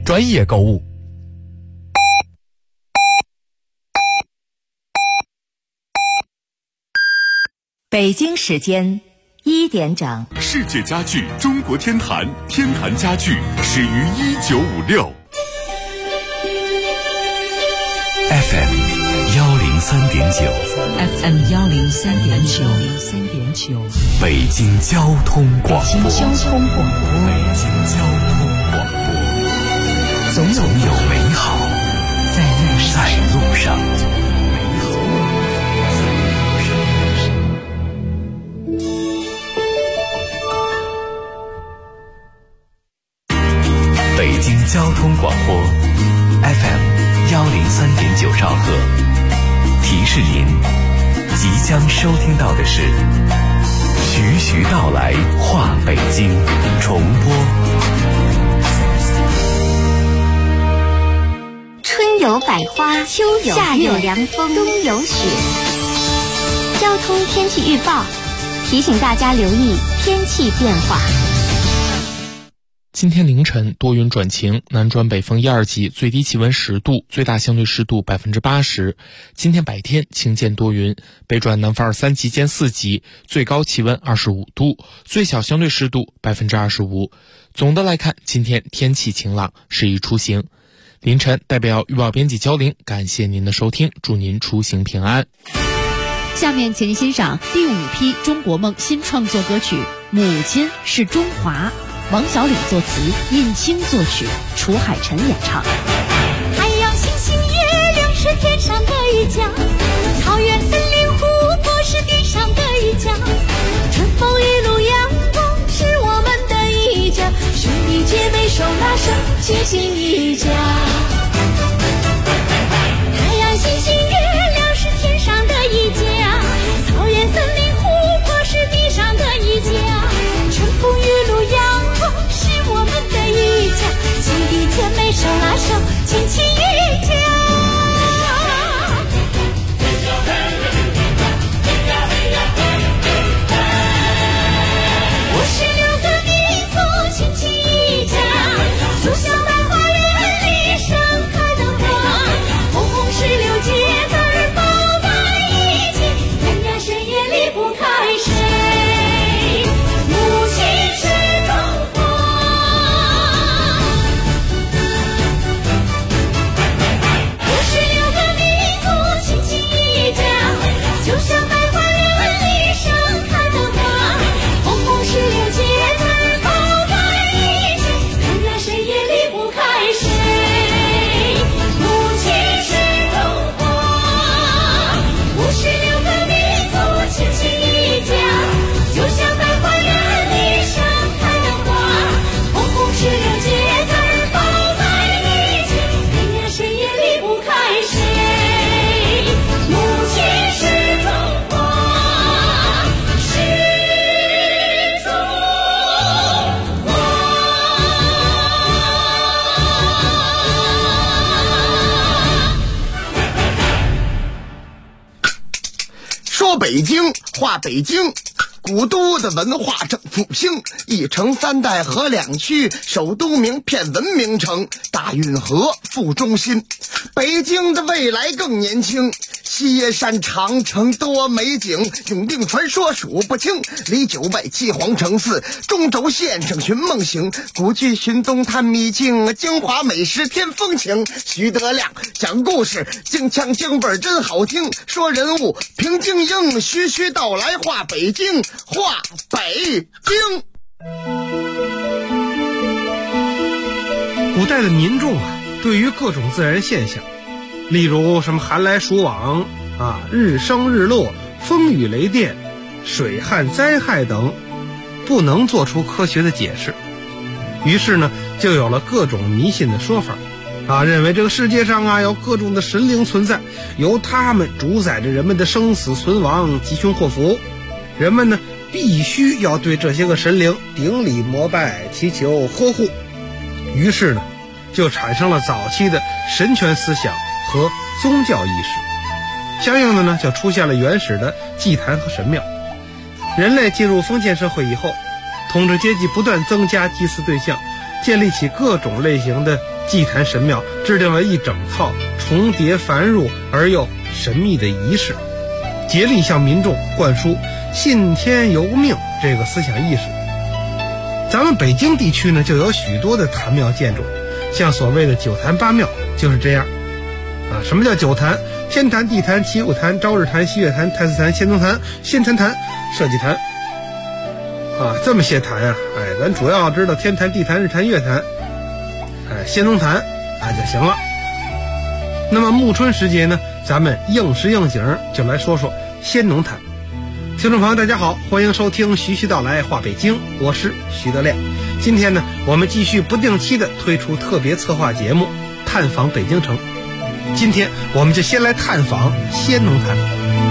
专业购物。 北京时间1点整。 世界家具中国天坛，天坛家具始于1956。 FM 103.9 FM 103.9 北京交通广播。总有美好在路上。北京交通广播 FM 103.9兆赫，提示您即将收听到的是徐徐道来话北京重播。 春有百花，秋有夏有凉风，冬有雪。交通天气预报提醒大家留意天气变化。 今天凌晨多云转晴，南转北风1、2级，最低气温10度，最大相对湿度80%。今天白天晴间多云，北转南风2、3级见4级，最高气温25度，最小相对湿度25%。总的来看，今天天气晴朗，适宜出行。凌晨代表预报编辑焦玲，感谢您的收听，祝您出行平安。 下面请您欣赏第5批中国梦新创作歌曲《母亲是中华》，王小礼作词，尹清作曲，楚海辰演唱。 太阳、星星、月亮是天上的一家，草原、森林、湖泊是地上的一家，春风雨露阳光是我们的一家，兄弟姐妹手拉手，齐心一家。太阳、星星、月亮是天上的一家，草原、森林、湖泊是地上的一家，春风雨露阳光是我们的一家，兄弟姐妹手拉手，亲亲一家。56个民族亲亲一家，就像百花园里盛开的花，红红16节字包在一起，人呀谁也离不开谁。母亲是中华。56个民族亲亲一家，就像百花园里盛开的花，红红16节字包在一起，人呀谁也离不开谁。母亲是中华。56个民族亲亲一家，就像百花园里盛开的花，红红16节字包在一起，人呀谁也离不开谁。母亲是中华，是中华。 说北京话北京，古都的文化正复兴，一城3代河2区，首都名片文明城，大运河副中心。北京的未来更年轻，西耶山长城多美景，永定传说数不清，离9外7皇城4，中轴线上寻梦行，古剧寻踪探秘境，京华美食添风情。徐德亮讲故事，京腔京味真好听，说人物评京英，徐徐道来话北京，话北京。 古代的民众对于各种自然现象，例如什么寒来暑往日升日落、风雨雷电、水旱灾害等，不能做出科学的解释，于是呢就有了各种迷信的说法认为这个世界上有各种的神灵存在，由他们主宰着人们的生死存亡、吉凶祸福，人们呢必须要对这些个神灵顶礼膜拜、祈求呵护，于是呢就产生了早期的神权思想和宗教意识，相应的呢就出现了原始的祭坛和神庙。人类进入封建社会以后，统治阶级不断增加祭祀对象，建立起各种类型的祭坛神庙制定了一整套重叠繁缛而又神秘的仪式，竭力向民众灌输信天由命这个思想意识。咱们北京地区呢，就有许多的坛庙建筑，像所谓的九坛八庙就是这样啊。什么叫九坛？天坛、地坛、祈福坛、朝日坛、西月坛、太岁坛、先宗坛、先坛坛、社稷坛啊，这么些坛啊。咱主要知道天坛、地坛、日坛、月坛，先宗坛就行了。那么暮春时节呢，咱们应时应景就来说说先农坛。听众朋友大家好，欢迎收听徐徐道来话北京，我是徐德亮。今天呢，我们继续不定期的推出特别策划节目探访北京城。今天我们就先来探访先农坛。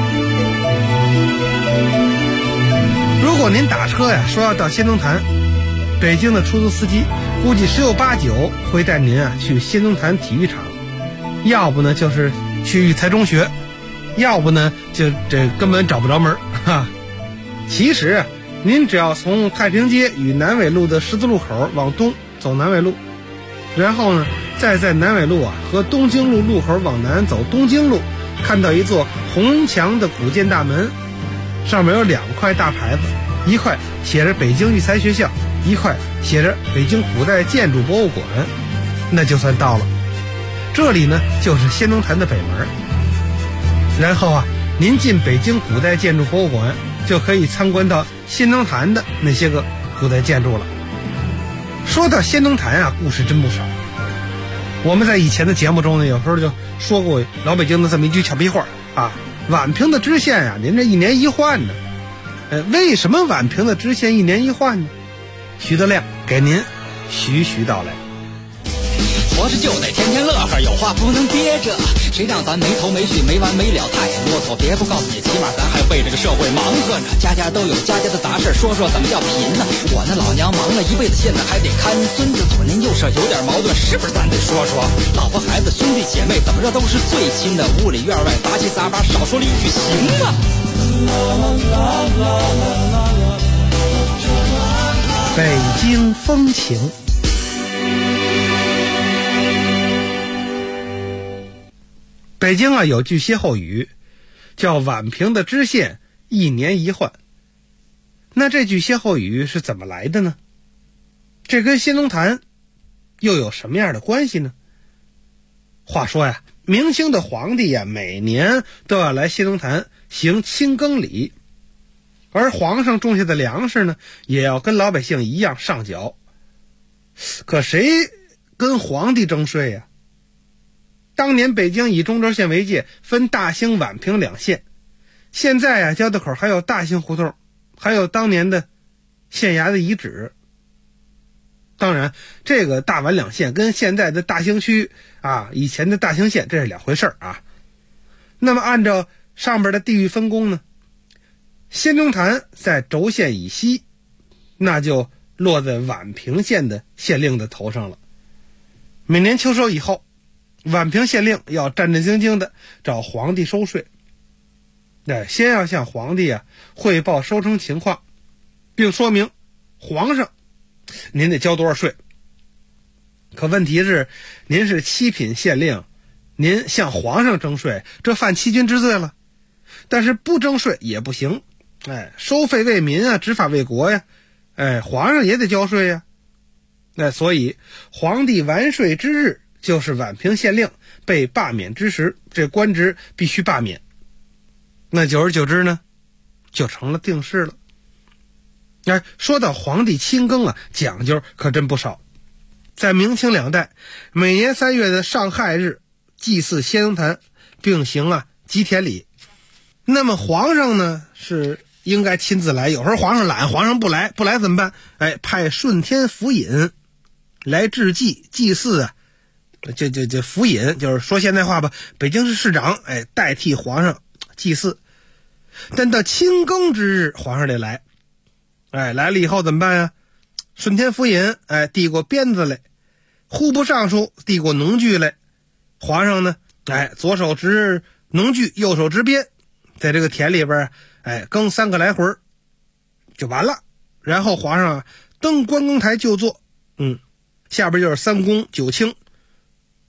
如果您打车呀说要到先农坛，北京的出租司机估计十有八九会带您去先农坛体育场，要不呢就是去育才中学，要不呢就这根本找不着门哈。其实您只要从太平街与南纬路的十字路口往东走南纬路，然后呢再在南纬路和东京路路口往南走东京路，看到一座红墙的古建大门，上面有2块大牌子，一块写着北京育才学校，一块写着北京古代建筑博物馆，那就算到了。这里呢就是先农坛的北门。然后您进北京古代建筑博物馆，就可以参观到先农坛的那些个古代建筑了。说到先农坛故事真不少。我们在以前的节目中呢，有时候就说过老北京的这么一句俏皮话宛平的知县您这一年一换呢。为什么宛平的知县一年一换呢？徐德亮给您徐徐道来。 活着就得天天乐呵，有话不能憋着，谁让咱没头没绪没完没了，太啰嗦。别不告诉你，起码咱还为这个社会忙活呢。家家都有家家的杂事，说说怎么叫贫呢？我那老娘忙了一辈子，现在还得看孙子，左邻右舍有点矛盾，是不是咱得说说？老婆孩子兄弟姐妹怎么着都是最亲的，屋里院外杂七杂八，少说了一句行吗？ 北京风情。北京有句歇后语叫宛平的知县一年一换。那这句歇后语是怎么来的呢？这跟先农坛又有什么样的关系呢？话说明清的皇帝每年都要来先农坛行清耕礼，而皇上种下的粮食呢，也要跟老百姓一样上缴。可谁跟皇帝征税呀？当年北京以中轴线为界，分大兴、宛平2县。现在交道口还有大兴胡同，还有当年的县衙的遗址。当然，这个大宛2县跟现在的大兴区以前的大兴县这是2回事那么按照上边的地域分工呢，先农坛在轴线以西，那就落在宛平县的县令的头上了。每年秋收以后，宛平县令要战战兢兢的找皇帝收税，先要向皇帝汇报收成情况，并说明皇上您得交多少税。可问题是，您是7品县令，您向皇上征税，这犯欺君之罪了。但是不征税也不行，收费为民执法为国呀，皇上也得交税呀。所以皇帝完税之日就是宛平县令被罢免之时，这官职必须罢免。那久而久之呢，就成了定事了。说到皇帝亲耕讲究可真不少。在明清2代，每年3月的上亥日祭祀先农坛，并行祭田礼。那么皇上呢是应该亲自来，有时候皇上懒，皇上不来怎么办？派顺天府尹来致祭祭祀这府尹，就是说现代话吧，北京市市长代替皇上祭祀。但到亲耕之日，皇上得来。来了以后怎么办顺天府尹递过鞭子来，户部尚书递过农具来，皇上呢左手执农具，右手执鞭，在这个田里边耕3个来回就完了。然后皇上登关公台就坐，下边就是3公9卿，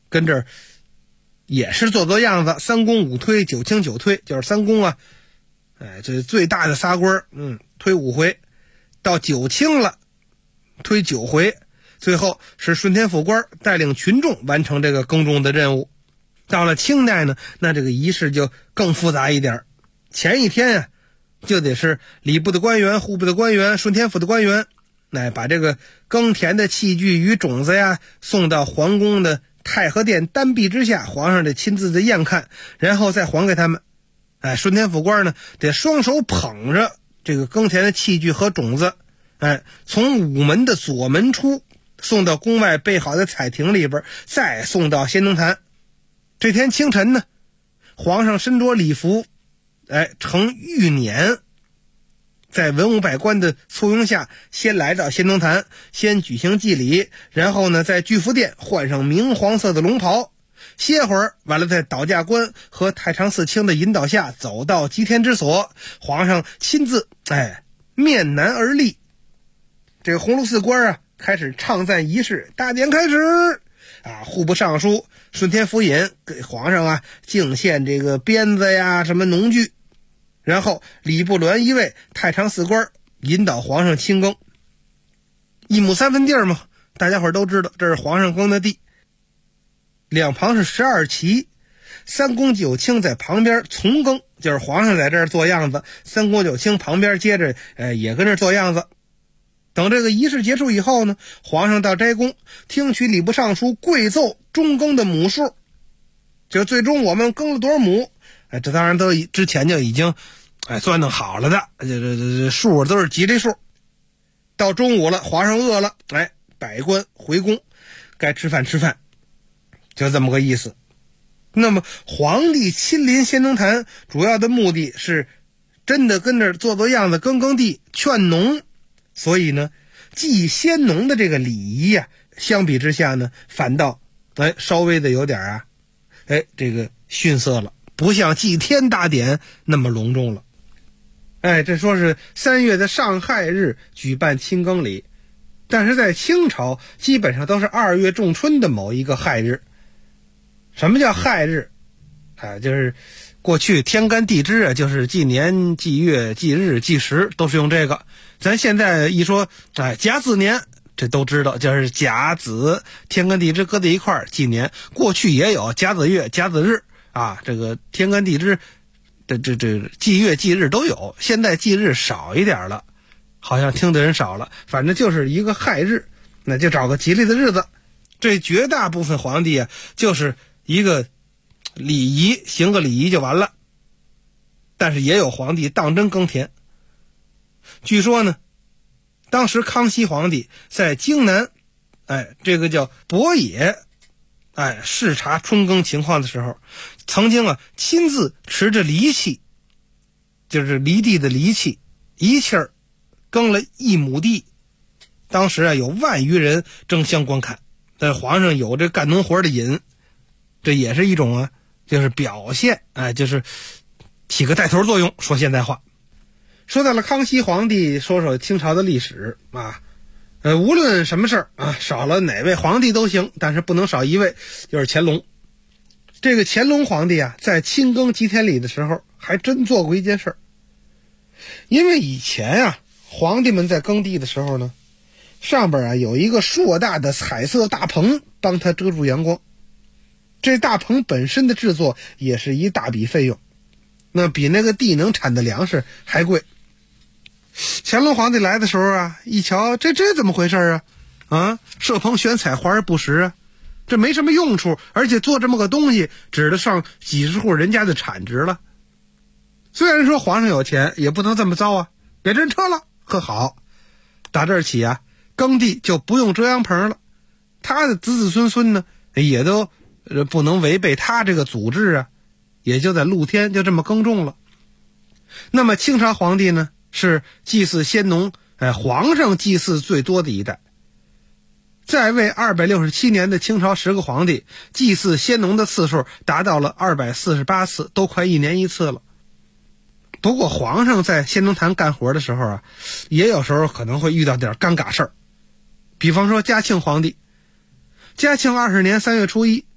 跟这儿也是做样子，3弓5推9轻9推，就是3弓啊，这最大的仨棍推5回，到9轻了推9回，最后是顺天府官带领群众完成这个耕种的任务。到了清代呢，那这个仪式就更复杂一点，前一天啊就得是礼部的官员、户部的官员、顺天府的官员，把这个耕田的器具与种子呀送到皇宫的太和殿丹壁之下，皇上得亲自的验看，然后再还给他们。顺天府官呢得双手捧着这个耕田的器具和种子，从午门的左门出，送到宫外备好的彩亭里边，再送到先农坛。这天清晨呢，皇上身着礼服，乘御辇，在文武百官的簇拥下，先来到先农坛，先举行祭礼，然后呢，在巨福殿换上明黄色的龙袍，歇会儿，完了在倒驾官和太常寺卿的引导下，走到祭天之所，皇上亲自面南而立。这个鸿胪寺官啊，开始唱赞仪式，大典开始户部尚书顺天府尹给皇上啊敬献这个鞭子呀，什么农具，然后礼部鸾一位太常寺官引导皇上亲耕。1亩3分地嘛，大家伙都知道这是皇上耕的地，两旁是12旗，3弓9轻在旁边从耕，就是皇上在这儿做样子，3弓9轻旁边接着也跟这儿做样子。等这个仪式结束以后呢，皇上到斋宫听取礼部尚书跪奏中耕的亩数，就最终我们耕了多少亩，这当然都之前就已经算弄好了的，这数都是吉利数。到中午了，皇上饿了，百官回宫，该吃饭吃饭，就这么个意思。那么皇帝亲临先农坛，主要的目的是真的跟着做样子，耕地，劝农。所以呢，祭先农的这个礼仪啊，相比之下呢，反倒稍微的有点这个逊色了，不像祭天大典那么隆重了。这说是3月的上亥日举办亲耕礼，但是在清朝基本上都是2月仲春的某一个亥日。什么叫亥日？就是过去天干地支啊，就是纪年、纪月、纪日、纪时都是用这个。咱现在一说甲子年，这都知道，就是甲子天干地支搁在一块儿纪年。过去也有甲子月、甲子日这个天干地支这纪月纪日都有，现在纪日少一点了，好像听的人少了，反正就是一个亥日，那就找个吉利的日子。这绝大部分皇帝啊，就是一个礼仪，行个礼仪就完了。但是也有皇帝当真耕田。据说呢，当时康熙皇帝在京南这个叫博野视察春耕情况的时候，曾经亲自持着犁器，就是犁地的犁器，一气儿耕了1亩地。当时有万余人争相观看，但皇上有这干农活的瘾，这也是一种就是表现，就是起个带头作用。说现代话，说到了康熙皇帝，说说清朝的历史无论什么事儿少了哪位皇帝都行，但是不能少一位，就是乾隆。这个乾隆皇帝在亲耕祭天礼的时候，还真做过一件事儿。因为以前皇帝们在耕地的时候呢，上边有一个硕大的彩色大棚帮他遮住阳光。这大棚本身的制作也是一大笔费用，那比那个地能产的粮食还贵。乾隆皇帝来的时候一瞧这怎么回事设棚选彩华而不实这没什么用处，而且做这么个东西指得上几十户人家的产值了。虽然说皇上有钱，也不能这么糟给人撤了，可好，打这儿起耕地就不用遮阳棚了，他的子子孙孙呢也都不能违背他这个祖制也就在露天就这么耕种了。那么清朝皇帝呢，是祭祀先农皇上祭祀最多的一代。在位267年的清朝10个皇帝，祭祀先农的次数达到了248次，都快1年1次了。不过皇上在先农坛干活的时候也有时候可能会遇到点尴尬事儿。比方说嘉庆皇帝，嘉庆20年3月初1，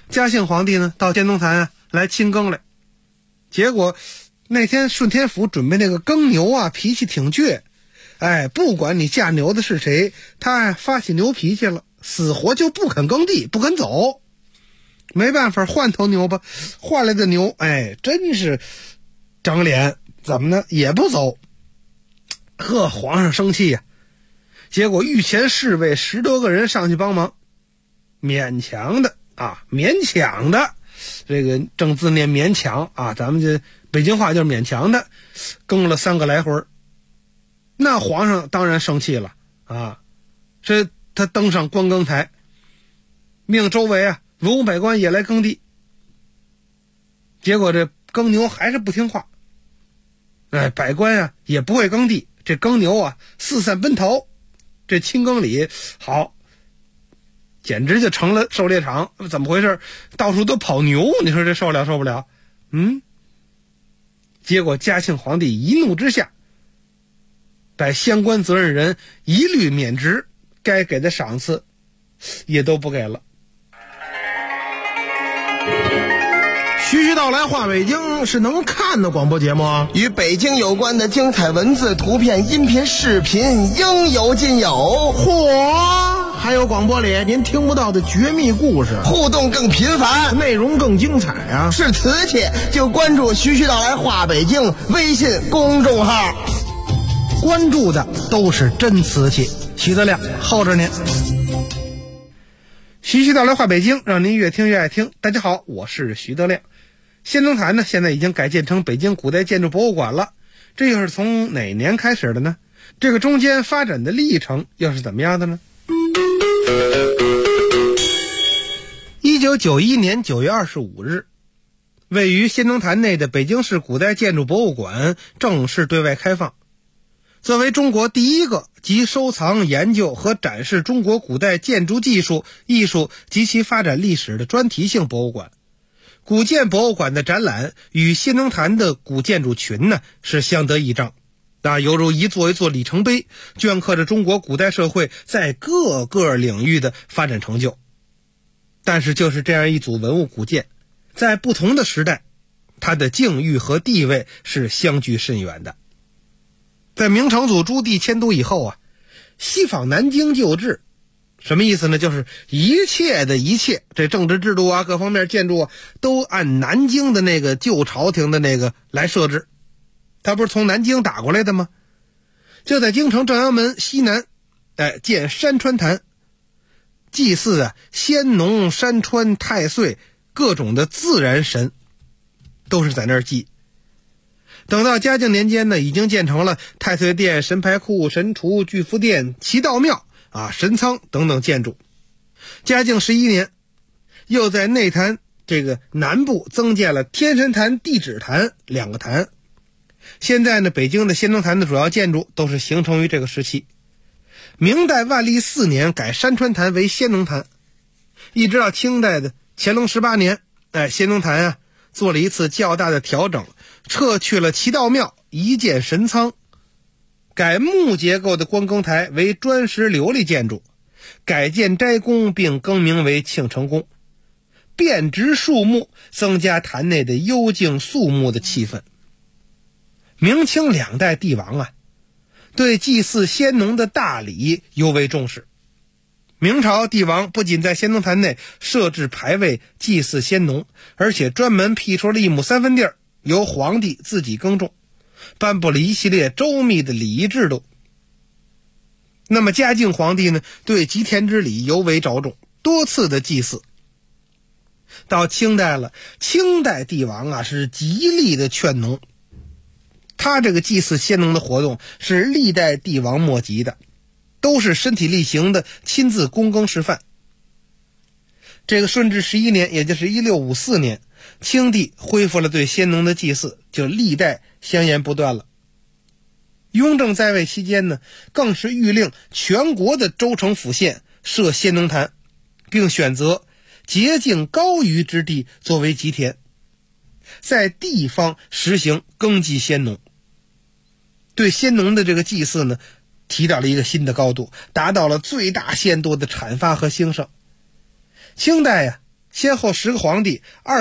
嘉庆皇帝呢到仙农坛来亲耕来，结果那天顺天府准备那个耕牛脾气挺倔，不管你驾牛的是谁，他发起牛脾气了，死活就不肯耕地，不肯走。没办法，换头牛吧，换来的牛真是长脸，怎么呢也不走。皇上生气结果御前侍卫10多个人上去帮忙，勉强的，这个正字念勉强咱们这北京话就是勉强的，耕了3个来回。那皇上当然生气了这他登上观耕台，命周围文武百官也来耕地。结果这耕牛还是不听话，百官也不会耕地，这耕牛四散奔逃。这清耕里好，简直就成了狩猎场，怎么回事？到处都跑牛，你说这受不了？结果嘉庆皇帝一怒之下，把相关责任人一律免职，该给的赏赐也都不给了。 徐徐道来话北京是能看的广播节目与北京有关的精彩文字、图片、音频、视频应有尽有。 嚯！还有广播里您听不到的绝密故事， 互动更频繁， 内容更精彩是瓷器就关注徐徐道来话北京微信公众号， 关注的都是真瓷器。徐德亮候着您。 徐徐道来话北京，让您越听越爱听。大家好，我是徐德亮。仙农坛呢，现在已经改建成北京古代建筑博物馆了。这又是从哪年开始的呢？这个中间发展的历程又是怎么样的呢？1991年9月25日，位于仙农坛内的北京市古代建筑博物馆正式对外开放。作为中国第一个集收藏、研究和展示中国古代建筑技术、艺术及其发展历史的专题性博物馆，古建博物馆的展览与仙农坛的古建筑群呢是相得益彰，犹如一座里程碑，镌刻着中国古代社会在各个领域的发展成就。但是就是这样一组文物古建，在不同的时代，它的境遇和地位是相距甚远的。在明成祖朱棣迁都以后西仿南京旧制，什么意思呢？就是一切，这政治制度各方面建筑都按南京的那个旧朝廷的那个来设置。他不是从南京打过来的吗？就在京城正阳门西南建山川坛，祭祀先农、山川、太岁各种的自然神，都是在那儿祭。等到嘉靖年间呢，已经建成了太岁殿、神牌库、神厨、巨福殿、祈祷庙神仓等等建筑。嘉靖11年，又在内坛这个南部增建了天神坛、地质坛2个坛。现在呢，北京的仙农坛的主要建筑都是形成于这个时期。明代万历4年改山川坛为仙农坛，一直到清代的乾隆18年，仙农坛做了一次较大的调整，撤去了祈祷庙，移建神仓，改木结构的观耕台为砖石琉璃建筑，改建斋宫并更名为庆成宫，变植树木，增加坛内的幽静肃穆的气氛。明清2代帝王对祭祀先农的大礼尤为重视。明朝帝王不仅在仙农坛内设置牌位祭祀先农，而且专门辟出了1亩3分地，由皇帝自己耕种，颁布了一系列周密的礼仪制度。那么嘉靖皇帝呢，对吉田之礼尤为着重，多次的祭祀。到清代了，清代帝王是极力的劝农，他这个祭祀先农的活动是历代帝王莫及的，都是身体力行的亲自躬耕示范。这个顺治11年，也就是1654年，清帝恢复了对先农的祭祀，就历代相沿不断了。雍正在位期间呢，更是谕令全国的州城府县设先农坛，并选择洁净高于之地作为吉田，在地方实行耕祭先农，对先农的这个祭祀呢提到了一个新的高度，达到了最大限度的阐发和兴盛。清代先后10个皇帝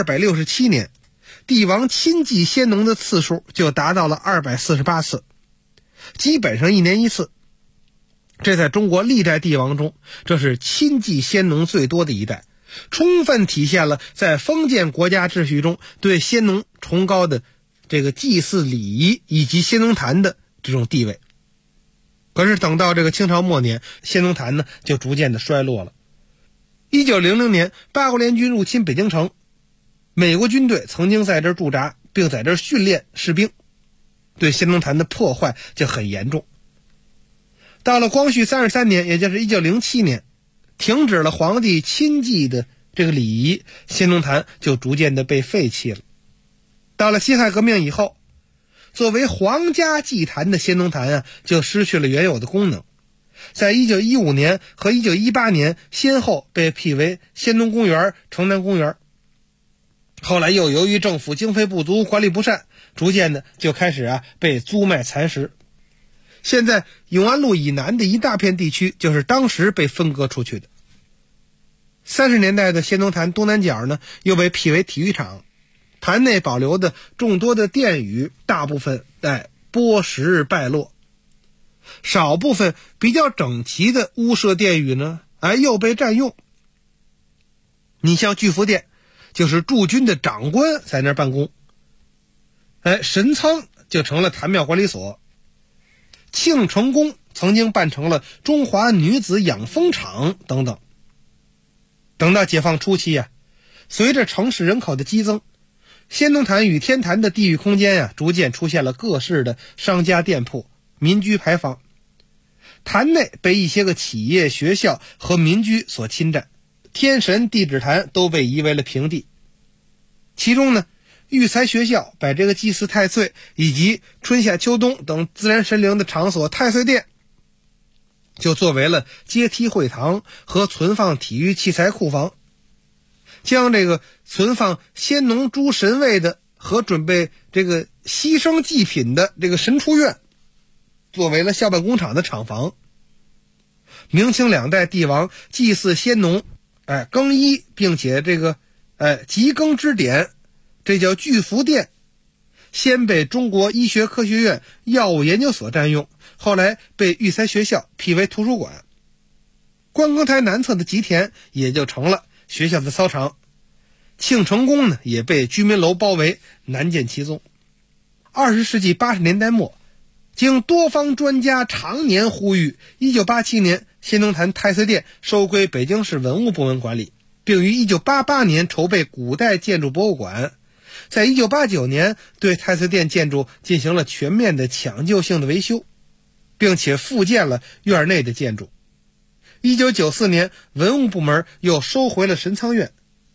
267年，帝王亲祭先农的次数就达到了248次，基本上1年1次。这在中国历代帝王中，这是亲祭先农最多的一代，充分体现了在封建国家秩序中对先农崇高的这个祭祀礼仪以及先农坛的这种地位。可是等到这个清朝末年，先农坛呢就逐渐的衰落了。1900年八国联军入侵北京城，美国军队曾经在这儿驻扎，并在这儿训练士兵，对先农坛的破坏就很严重。到了光绪33年，也就是1907年，停止了皇帝亲祭的这个礼仪，先农坛就逐渐的被废弃了。到了辛亥革命以后，作为皇家祭坛的先农坛就失去了原有的功能，在1915年和1918年先后被辟为先农公园、城南公园。后来又由于政府经费不足、管理不善，逐渐的就开始被租卖蚕食。现在永安路以南的一大片地区就是当时被分割出去的。30年代的先农坛东南角呢，又被辟为体育场，坛内保留的众多的殿宇大部分剥蚀败落，少部分比较整齐的屋舍殿宇呢又被占用。你像巨福殿，就是驻军的长官在那儿办公，神仓就成了坛庙管理所，庆成宫曾经办成了中华女子养蜂场等等。等到解放初期随着城市人口的激增，先农坛与天坛的地域空间逐渐出现了各式的商家店铺、民居牌坊。坛内被一些个企业、学校和民居所侵占，天神地质坛都被夷为了平地。其中呢，育才学校把这个祭祀太岁以及春夏秋冬等自然神灵的场所太岁殿，就作为了阶梯会堂和存放体育器材库房，将这个存放先农诸神位的和准备这个牺牲祭品的这个神厨院作为了校办工厂的厂房。明清2代帝王祭祀先农更衣，并且这个集更之典，这叫巨福殿，先被中国医学科学院药物研究所占用，后来被育才学校辟为图书馆。观光台南侧的吉田也就成了学校的操场。庆成宫呢也被居民楼包围，难见其踪。20世纪80年代末，经多方专家常年呼吁，1987年先农坛太岁殿收归北京市文物部门管理，并于1988年筹备古代建筑博物馆。在1989年对太岁殿建筑进行了全面的抢救性的维修，并且复建了院内的建筑。1994年文物部门又收回了神仓院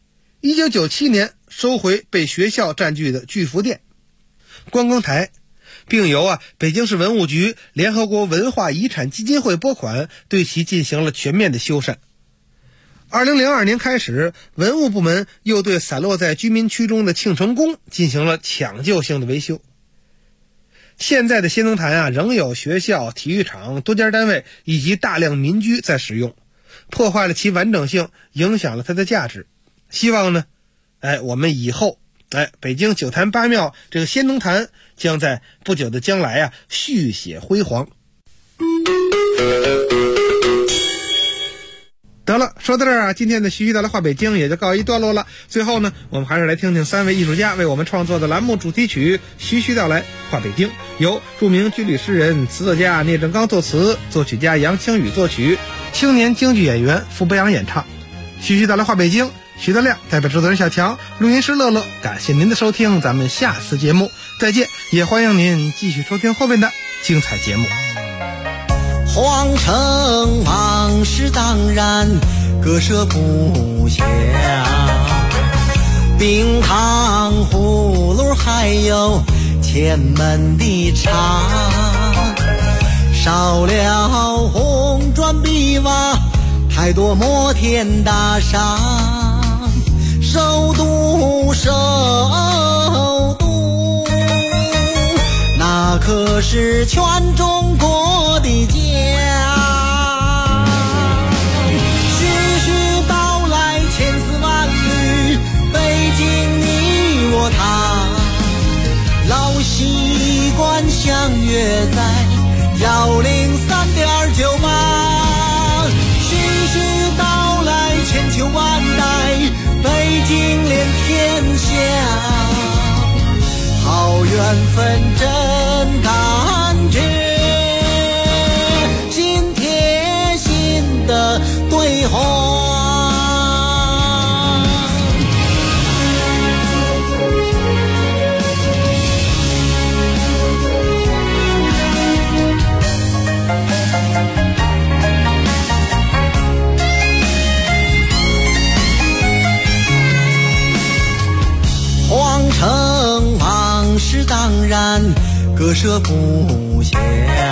，1997年收回被学校占据的巨福殿、观光台，并由北京市文物局、联合国文化遗产基金会拨款对其进行了全面的修缮。2002年开始，文物部门又对散落在居民区中的庆成宫进行了抢救性的维修。现在的先农坛仍有学校、体育场、多家单位以及大量民居在使用，破坏了其完整性，影响了它的价值。希望呢我们以后北京9坛8庙这个先农坛将在不久的将来续写辉煌。得了，说到这儿今天的徐徐道来话北京也就告一段落了。最后呢，我们还是来听听3位艺术家为我们创作的栏目主题曲《徐徐道来话北京》，由著名军旅诗人、词作家聂政刚作词，作曲家杨清宇作曲，青年京剧演员傅博阳演唱。徐徐道来话北京，徐德亮代表制作人小强，录音师乐乐，感谢您的收听，咱们下次节目再见，也欢迎您继续收听后面的精彩节目。 皇城往事当然割舍不下，冰糖葫芦还有前门的茶，少了红砖碧瓦，太多摩天大厦，首都那可是全中国的家。徐徐道来千丝万缕， 约在103.9吧，徐徐道来千秋万代，北京连天下，好缘分真感觉，心贴心的对话。皇城往事当然割舍不下，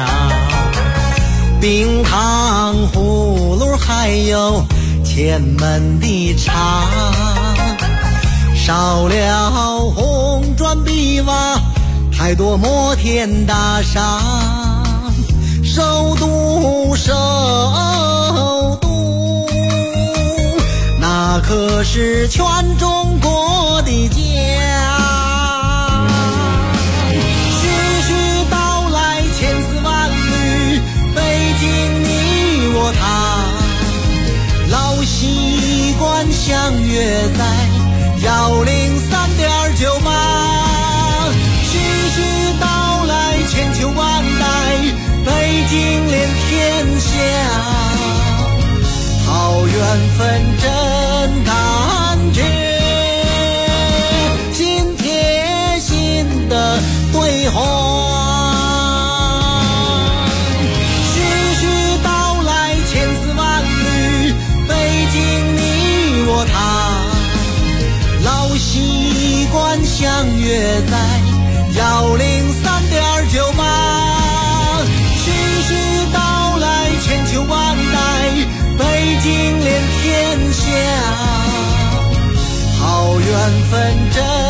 冰糖葫芦还有前门的茶，少了红砖碧瓦，太多摩天大厦，首都那可是全中国的家。徐徐道来千丝万缕，北京你我他，老习惯相约在103.9吧，徐徐道来千秋万代，北京连天下，好缘分真感觉，心贴心的对话。徐徐道来千丝万缕，北京你我他，老习惯相约在103.9吧，徐徐道来千秋万代，北京连天下，好缘分真